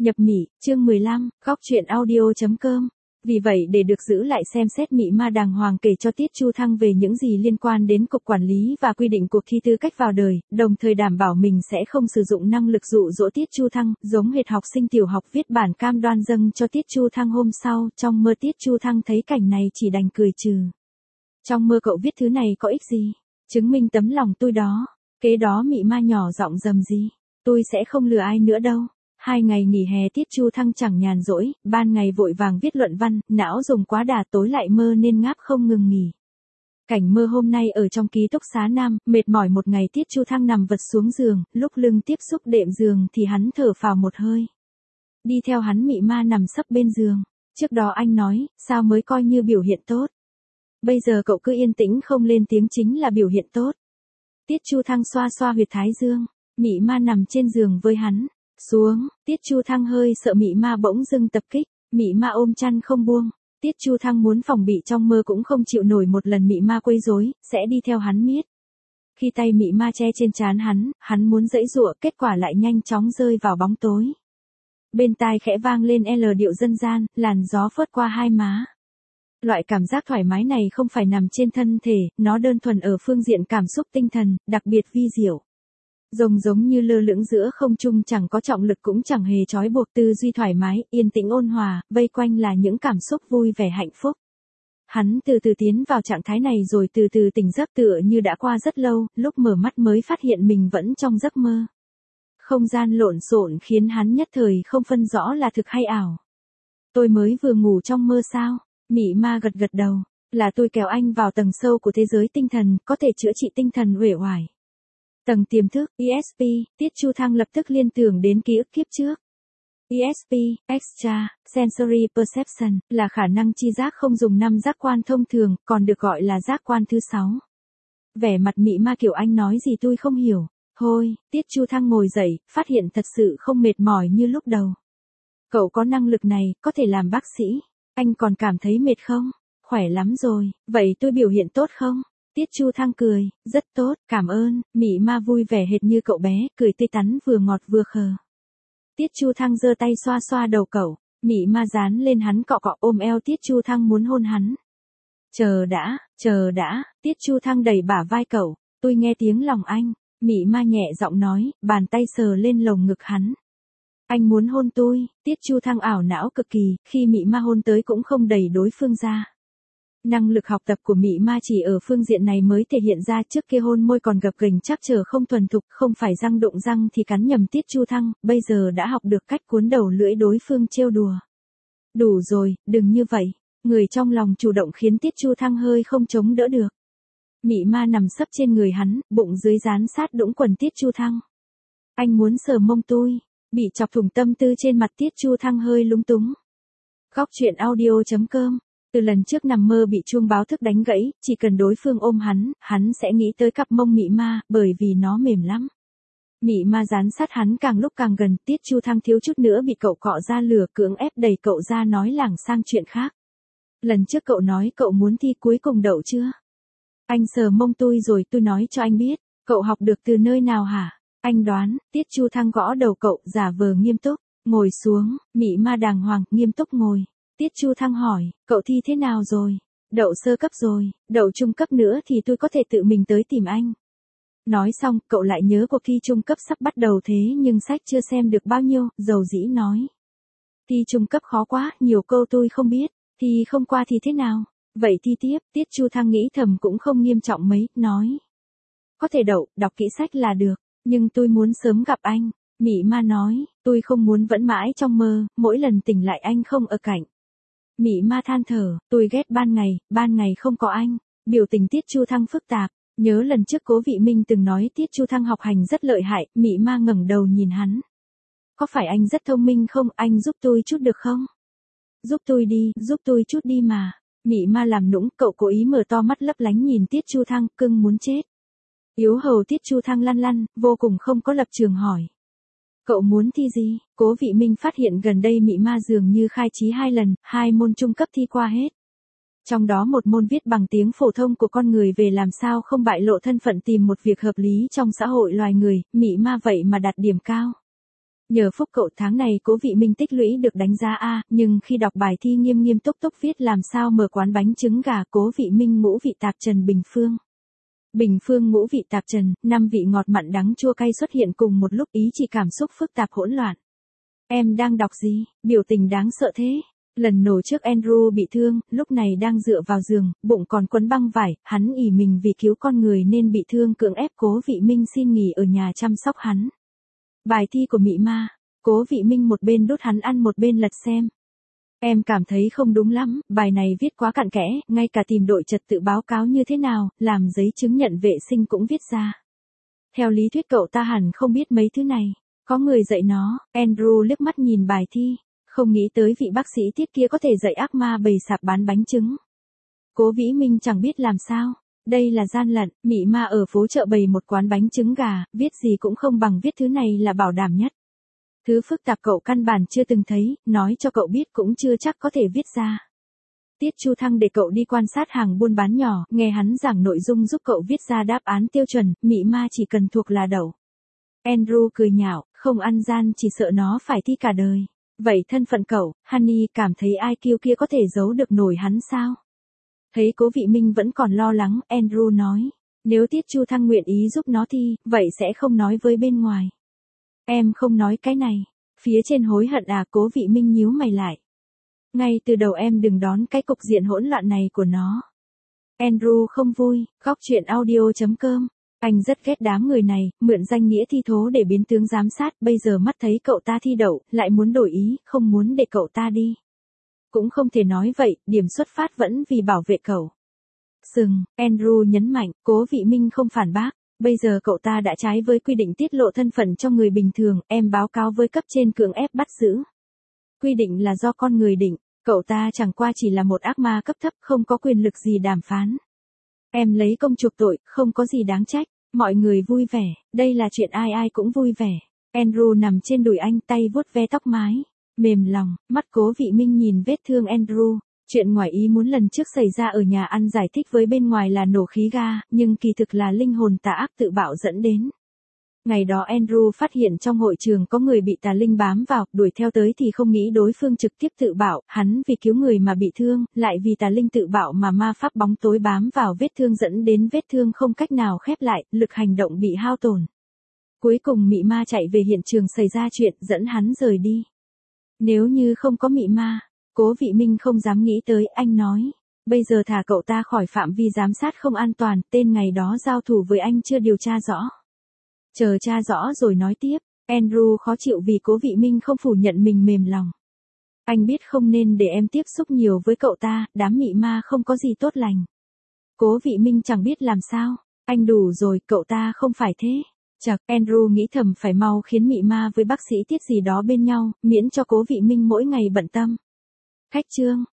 Nhập Mị, chương 15, góc truyện audio.com. Vì vậy để được giữ lại xem xét Mị Ma đàng hoàng kể cho Tiết Chu Thăng về những gì liên quan đến cục quản lý và quy định cuộc thi tư cách vào đời, đồng thời đảm bảo mình sẽ không sử dụng năng lực dụ dỗ Tiết Chu Thăng, giống hệt học sinh tiểu học viết bản cam đoan dâng cho Tiết Chu Thăng hôm sau. Trong mơ Tiết Chu Thăng thấy cảnh này chỉ đành cười trừ. Trong mơ cậu viết thứ này có ích gì? Chứng minh tấm lòng tôi đó. Kế đó Mị Ma nhỏ giọng rầm rì. Tôi sẽ không lừa ai nữa đâu. 2 ngày nghỉ hè Tiết Chu Thăng chẳng nhàn rỗi, ban ngày vội vàng viết luận văn, não dùng quá đà tối lại mơ nên ngáp không ngừng nghỉ. Cảnh mơ hôm nay ở trong ký túc xá nam, mệt mỏi một ngày Tiết Chu Thăng nằm vật xuống giường, lúc lưng tiếp xúc đệm giường thì hắn thở phào một hơi. Đi theo hắn Mị Ma nằm sấp bên giường. Trước đó anh nói, sao mới coi như biểu hiện tốt. Bây giờ cậu cứ yên tĩnh không lên tiếng chính là biểu hiện tốt. Tiết Chu Thăng xoa xoa huyệt thái dương, Mị Ma nằm trên giường với hắn. Xuống, Tiết Chu Thăng hơi sợ Mị Ma bỗng dưng tập kích, Mị Ma ôm chăn không buông. Tiết Chu Thăng muốn phòng bị trong mơ cũng không chịu nổi một lần Mị Ma quấy rối, sẽ đi theo hắn miết. Khi tay Mị Ma che trên trán hắn muốn giãy giụa, kết quả lại nhanh chóng rơi vào bóng tối. Bên tai khẽ vang lên L điệu dân gian, làn gió phớt qua hai má. Loại cảm giác thoải mái này không phải nằm trên thân thể, nó đơn thuần ở phương diện cảm xúc tinh thần, đặc biệt vi diệu. Giống như lơ lửng giữa không trung, chẳng có trọng lực cũng chẳng hề trói buộc, tư duy thoải mái, yên tĩnh ôn hòa, vây quanh là những cảm xúc vui vẻ hạnh phúc. Hắn từ từ tiến vào trạng thái này rồi từ từ tỉnh giấc, tựa như đã qua rất lâu, lúc mở mắt mới phát hiện mình vẫn trong giấc mơ. Không gian lộn xộn khiến hắn nhất thời không phân rõ là thực hay ảo. Tôi mới vừa ngủ trong mơ sao? Mị Ma gật gật đầu, là tôi kéo anh vào tầng sâu của thế giới tinh thần, có thể chữa trị tinh thần uể oải. Tầng tiềm thức, ESP, Tiết Chu Thăng lập tức liên tưởng đến ký ức kiếp trước. ESP, Extra Sensory Perception, là khả năng tri giác không dùng 5 giác quan thông thường, còn được gọi là giác quan thứ 6. Vẻ mặt Mị Ma kiểu anh nói gì tôi không hiểu. Thôi, Tiết Chu Thăng ngồi dậy, phát hiện thật sự không mệt mỏi như lúc đầu. Cậu có năng lực này, có thể làm bác sĩ. Anh còn cảm thấy mệt không? Khỏe lắm rồi, vậy tôi biểu hiện tốt không? Tiết Chu Thăng cười, rất tốt, cảm ơn. Mị Ma vui vẻ hệt như cậu bé, cười tươi tắn vừa ngọt vừa khờ. Tiết Chu Thăng giơ tay xoa xoa đầu cậu, Mị Ma dán lên hắn cọ cọ ôm eo Tiết Chu Thăng muốn hôn hắn. Chờ đã, Tiết Chu Thăng đẩy bả vai cậu, tôi nghe tiếng lòng anh. Mị Ma nhẹ giọng nói, bàn tay sờ lên lồng ngực hắn. Anh muốn hôn tôi. Tiết Chu Thăng ảo não cực kỳ, khi Mị Ma hôn tới cũng không đẩy đối phương ra. Năng lực học tập của Mị Ma chỉ ở phương diện này mới thể hiện ra, trước kia hôn môi còn gập ghềnh chắc trở không thuần thục, không phải răng đụng răng thì cắn nhầm Tiết Chu Thăng, bây giờ đã học được cách cuốn đầu lưỡi đối phương trêu đùa. Đủ rồi, đừng như vậy. Người trong lòng chủ động khiến Tiết Chu Thăng hơi không chống đỡ được. Mị Ma nằm sấp trên người hắn, bụng dưới dán sát đũng quần Tiết Chu Thăng. Anh muốn sờ mông tôi. Bị chọc thủng tâm tư trên mặt Tiết Chu Thăng hơi lúng túng. Góc truyện audio.com. Từ lần trước nằm mơ bị chuông báo thức đánh gãy, chỉ cần đối phương ôm hắn sẽ nghĩ tới cặp mông Mị Ma, bởi vì nó mềm lắm. Mị Ma dán sát hắn càng lúc càng gần, Tiết Chu Thăng thiếu chút nữa bị cậu cọ ra lửa, cưỡng ép đẩy cậu ra nói lảng sang chuyện khác. Lần trước cậu nói cậu muốn thi cuối cùng đậu chưa? Anh sờ mông tôi rồi tôi nói cho anh biết, cậu học được từ nơi nào hả? Anh đoán. Tiết Chu Thăng gõ đầu cậu, giả vờ nghiêm túc, ngồi xuống. Mị Ma đàng hoàng, nghiêm túc ngồi. Tiết Chu Thăng hỏi, cậu thi thế nào rồi? Đậu sơ cấp rồi, đậu trung cấp nữa thì tôi có thể tự mình tới tìm anh. Nói xong, cậu lại nhớ cuộc thi trung cấp sắp bắt đầu thế nhưng sách chưa xem được bao nhiêu, dầu dĩ nói. Thi trung cấp khó quá, nhiều câu tôi không biết, thi không qua thì thế nào? Vậy thi tiếp. Tiết Chu Thăng nghĩ thầm cũng không nghiêm trọng mấy, nói. Có thể đậu, đọc kỹ sách là được, nhưng tôi muốn sớm gặp anh. Mị Ma nói, tôi không muốn vẫn mãi trong mơ, mỗi lần tỉnh lại anh không ở cạnh. Mị Ma than thở, tôi ghét ban ngày không có anh. Biểu tình Tiết Chu Thăng phức tạp, nhớ lần trước Cố Vị Minh từng nói Tiết Chu Thăng học hành rất lợi hại, Mị Ma ngẩng đầu nhìn hắn. Có phải anh rất thông minh không, anh giúp tôi chút được không? Giúp tôi chút đi mà. Mị Ma làm nũng, cậu cố ý mở to mắt lấp lánh nhìn Tiết Chu Thăng, cưng muốn chết. Yếu hầu Tiết Chu Thăng lăn, vô cùng không có lập trường hỏi. Cậu muốn thi gì? Cố Vị Minh phát hiện gần đây Mị Ma dường như khai trí 2 lần, 2 môn trung cấp thi qua hết. Trong đó một môn viết bằng tiếng phổ thông của con người về làm sao không bại lộ thân phận tìm một việc hợp lý trong xã hội loài người, Mị Ma vậy mà đạt điểm cao. Nhờ phúc cậu tháng này Cố Vị Minh tích lũy được đánh giá A, nhưng khi đọc bài thi nghiêm nghiêm túc túc viết làm sao mở quán bánh trứng gà Cố Vị Minh ngũ vị tạp trần Bình Phương. Bình Phương ngũ vị tạp trần, 5 vị ngọt mặn đắng chua cay xuất hiện cùng một lúc, ý chỉ cảm xúc phức tạp hỗn loạn. Em đang đọc gì? Biểu tình đáng sợ thế. Lần nổ trước Andrew bị thương, lúc này đang dựa vào giường, bụng còn quấn băng vải, hắn ỷ mình vì cứu con người nên bị thương cưỡng ép Cố Vị Minh xin nghỉ ở nhà chăm sóc hắn. Bài thi của mị ma, Cố Vị Minh một bên đút hắn ăn một bên lật xem. Em cảm thấy không đúng lắm, bài này viết quá cặn kẽ, ngay cả tìm đội trật tự báo cáo như thế nào, làm giấy chứng nhận vệ sinh cũng viết ra. Theo lý thuyết cậu ta hẳn không biết mấy thứ này, có người dạy nó. Andrew liếc mắt nhìn bài thi, không nghĩ tới vị bác sĩ tiết kia có thể dạy ác ma bầy sạp bán bánh trứng. Cố Vĩ Minh chẳng biết làm sao, đây là gian lận, mị ma ở phố chợ bày một quán bánh trứng gà, viết gì cũng không bằng viết thứ này là bảo đảm nhất. Thứ phức tạp cậu căn bản chưa từng thấy, nói cho cậu biết cũng chưa chắc có thể viết ra. Tiết Chu Thăng để cậu đi quan sát hàng buôn bán nhỏ, nghe hắn giảng nội dung giúp cậu viết ra đáp án tiêu chuẩn, mị ma chỉ cần thuộc là đậu. Andrew cười nhạo, không ăn gian chỉ sợ nó phải thi cả đời. Vậy thân phận cậu, Honey, cảm thấy IQ kia có thể giấu được nổi hắn sao? Thấy Cố Vị Minh vẫn còn lo lắng, Andrew nói, nếu Tiết Chu Thăng nguyện ý giúp nó thi, vậy sẽ không nói với bên ngoài. Em không nói cái này. Phía trên hối hận à? Cố Vị Minh nhíu mày lại. Ngay từ đầu em đừng đón cái cục diện hỗn loạn này của nó. Andrew không vui, góc truyện audio.com. Anh rất ghét đám người này, mượn danh nghĩa thi thố để biến tướng giám sát, bây giờ mắt thấy cậu ta thi đậu, lại muốn đổi ý, không muốn để cậu ta đi. Cũng không thể nói vậy, điểm xuất phát vẫn vì bảo vệ cậu. Sừng, Andrew nhấn mạnh, Cố Vị Minh không phản bác. Bây giờ cậu ta đã trái với quy định tiết lộ thân phận cho người bình thường, em báo cáo với cấp trên cưỡng ép bắt giữ. Quy định là do con người định, cậu ta chẳng qua chỉ là một ác ma cấp thấp, không có quyền lực gì đàm phán. Em lấy công chuộc tội, không có gì đáng trách, mọi người vui vẻ, đây là chuyện ai ai cũng vui vẻ. Andrew nằm trên đùi anh, tay vuốt ve tóc mái, mềm lòng, mắt Cố Vị Minh nhìn vết thương Andrew. Chuyện ngoài ý muốn lần trước xảy ra ở nhà ăn giải thích với bên ngoài là nổ khí ga, nhưng kỳ thực là linh hồn tà ác tự bạo dẫn đến. Ngày đó Andrew phát hiện trong hội trường có người bị tà linh bám vào, đuổi theo tới thì không nghĩ đối phương trực tiếp tự bạo, hắn vì cứu người mà bị thương, lại vì tà linh tự bạo mà ma pháp bóng tối bám vào vết thương dẫn đến vết thương không cách nào khép lại, lực hành động bị hao tổn. Cuối cùng mị ma chạy về hiện trường xảy ra chuyện, dẫn hắn rời đi. Nếu như không có mị ma, Cố Vị Minh không dám nghĩ tới, anh nói. Bây giờ thả cậu ta khỏi phạm vi giám sát không an toàn, tên ngày đó giao thủ với anh chưa điều tra rõ. Chờ tra rõ rồi nói tiếp. Andrew khó chịu vì Cố Vị Minh không phủ nhận mình mềm lòng. Anh biết không nên để em tiếp xúc nhiều với cậu ta, đám mị ma không có gì tốt lành. Cố Vị Minh chẳng biết làm sao. Anh đủ rồi, cậu ta không phải thế. Chật, Andrew nghĩ thầm phải mau khiến mị ma với bác sĩ Tiết gì đó bên nhau, miễn cho Cố Vị Minh mỗi ngày bận tâm. Khách trương,